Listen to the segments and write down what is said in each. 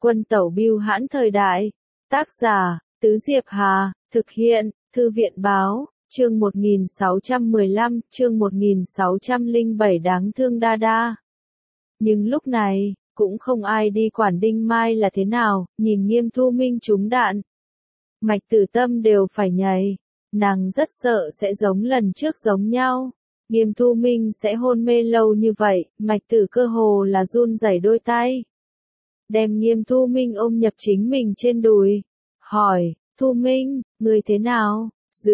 Quân tẩu bưu hãn thời đại. Tác giả, Tứ Diệp Hà, thực hiện, Thư viện báo, chương 1615, chương 1607 đáng thương đa đa. Nhưng lúc này, cũng không ai đi quản Đinh Mai là thế nào, nhìn Nghiêm Thu Minh trúng đạn. Mạch Tử Tâm đều phải nhảy, nàng rất sợ sẽ giống lần trước giống nhau. Nghiêm Thu Minh sẽ hôn mê lâu như vậy, Mạch Tử cơ hồ là run rẩy đôi tay. Đem Nghiêm Thu Minh ôm nhập chính mình trên đùi. Hỏi, Thu Minh, người thế nào?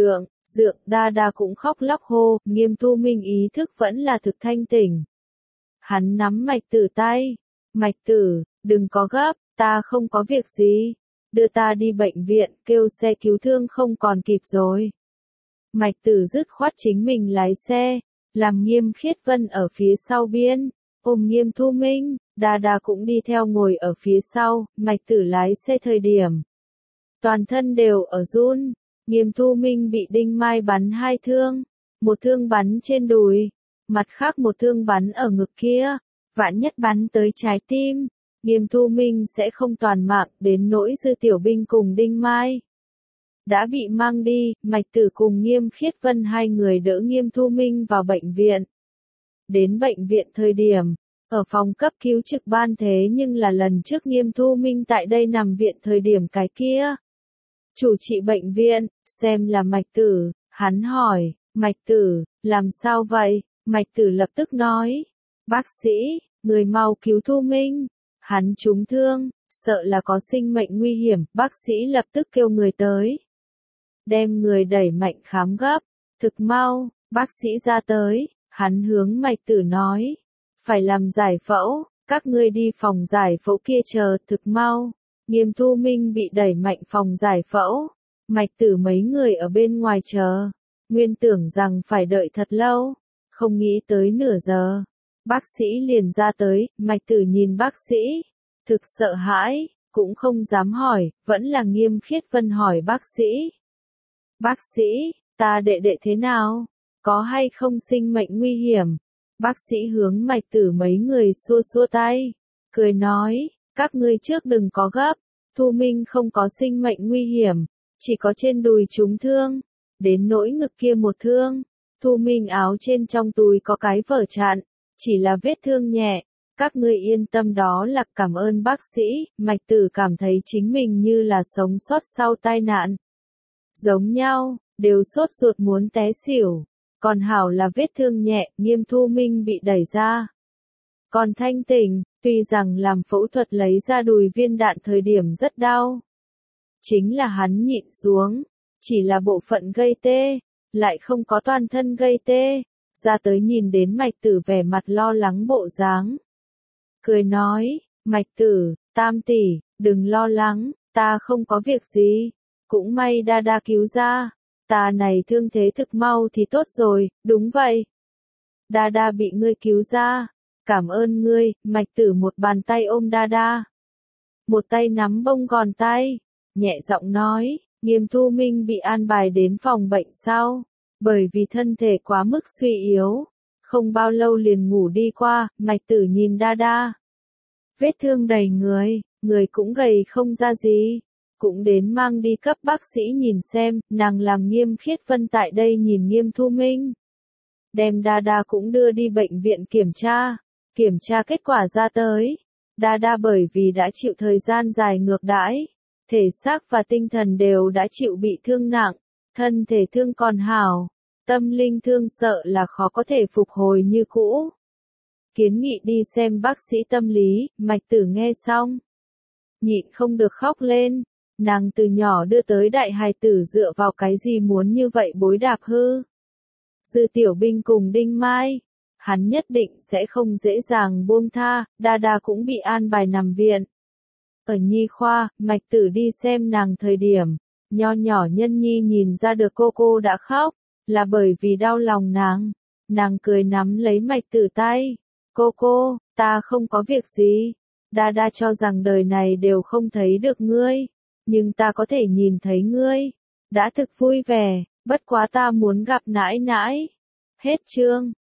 Dượng, đa đa cũng khóc lóc hô, Nghiêm Thu Minh ý thức vẫn là thực thanh tỉnh. Hắn nắm Mạch Tử tay. Mạch Tử, đừng có gấp, ta không có việc gì. Đưa ta đi bệnh viện, kêu xe cứu thương không còn kịp rồi. Mạch Tử dứt khoát chính mình lái xe, làm Nghiêm Khiết Vân ở phía sau biên, ôm Nghiêm Thu Minh, đa đa cũng đi theo ngồi ở phía sau, Mạch Tử lái xe thời điểm. Toàn thân đều ở run, Nghiêm Thu Minh bị Đinh Mai bắn 2 thương, một thương bắn trên đùi, mặt khác một thương bắn ở ngực kia, vạn nhất bắn tới trái tim, Nghiêm Thu Minh sẽ không toàn mạng, đến nỗi Dư Tiểu Binh cùng Đinh Mai. Đã bị mang đi, Mạch Tử cùng Nghiêm Khiết Vân hai người đỡ Nghiêm Thu Minh vào bệnh viện. Đến bệnh viện thời điểm, ở phòng cấp cứu trực ban thế nhưng là lần trước Nghiêm Thu Minh tại đây nằm viện thời điểm cái kia. Chủ trị bệnh viện, xem là Mạch Tử, hắn hỏi, Mạch Tử, làm sao vậy? Mạch Tử lập tức nói, bác sĩ, người mau cứu Thu Minh, hắn trúng thương, sợ là có sinh mệnh nguy hiểm, bác sĩ lập tức kêu người tới. Đem người đẩy mạnh khám gấp, thực mau, bác sĩ ra tới, hắn hướng Mạch Tử nói, phải làm giải phẫu, các ngươi đi phòng giải phẫu kia chờ, thực mau. Nghiêm Thu Minh bị đẩy mạnh phòng giải phẫu, Mạch Tử mấy người ở bên ngoài chờ, nguyên tưởng rằng phải đợi thật lâu, không nghĩ tới nửa giờ. Bác sĩ liền ra tới, Mạch Tử nhìn bác sĩ, thực sợ hãi, cũng không dám hỏi, vẫn là Nghiêm Khiết Vân hỏi bác sĩ. Bác sĩ, ta đệ đệ thế nào? Có hay không sinh mệnh nguy hiểm? Bác sĩ hướng Mạch Tử mấy người xua xua tay, cười nói, các ngươi trước đừng có gấp, Thu Minh không có sinh mệnh nguy hiểm, chỉ có trên đùi trúng thương, đến nỗi ngực kia một thương, Thu Minh áo trên trong túi có cái vở chặn, chỉ là vết thương nhẹ, các ngươi yên tâm đó là cảm ơn bác sĩ. Mạch Tử cảm thấy chính mình như là sống sót sau tai nạn. Giống nhau, đều sốt ruột muốn té xỉu, còn hảo là vết thương nhẹ, Nghiêm Thu Minh bị đẩy ra. Còn thanh tỉnh, tuy rằng làm phẫu thuật lấy ra đùi viên đạn thời điểm rất đau. Chính là hắn nhịn xuống, chỉ là bộ phận gây tê, lại không có toàn thân gây tê, ra tới nhìn đến Mạch Tử vẻ mặt lo lắng bộ dáng. Cười nói, Mạch Tử, Tam tỷ, đừng lo lắng, ta không có việc gì, cũng may đa đa cứu ra, ta này thương thế thực mau thì tốt rồi, đúng vậy. Đa đa bị ngươi cứu ra, cảm ơn ngươi. Mạch Tử một bàn tay ôm đa đa, một tay nắm bông gòn tay, nhẹ giọng nói, Nghiêm Thu Minh bị an bài đến phòng bệnh sau, bởi vì thân thể quá mức suy yếu, không bao lâu liền ngủ đi qua. Mạch Tử nhìn đa đa, vết thương đầy người, người cũng gầy không ra gì, cũng đến mang đi cấp bác sĩ nhìn xem. Nàng làm Nghiêm Khiết Vân tại đây nhìn Nghiêm Thu Minh, đem đa đa cũng đưa đi bệnh viện kiểm tra kết quả ra tới. Đa đa bởi vì đã chịu thời gian dài ngược đãi, thể xác và tinh thần đều đã chịu bị thương nặng, thân thể thương còn hảo, tâm linh thương sợ là khó có thể phục hồi như cũ. Kiến nghị đi xem bác sĩ tâm lý. Mạch Tử nghe xong, nhịn không được khóc lên, nàng từ nhỏ đưa tới đại hài tử dựa vào cái gì muốn như vậy bối đạp hư. Dư Tiểu Binh cùng Đinh Mai, hắn nhất định sẽ không dễ dàng buông tha. Đa đa cũng bị an bài nằm viện. Ở nhi khoa, Mạch Tử đi xem nàng thời điểm, nho nhỏ Nhân Nhi nhìn ra được cô đã khóc, là bởi vì đau lòng nàng. Nàng cười nắm lấy Mạch Tử tay, cô, ta không có việc gì. Đa đa cho rằng đời này đều không thấy được ngươi, nhưng ta có thể nhìn thấy ngươi, đã thực vui vẻ, bất quá ta muốn gặp nãi nãi. Hết chương.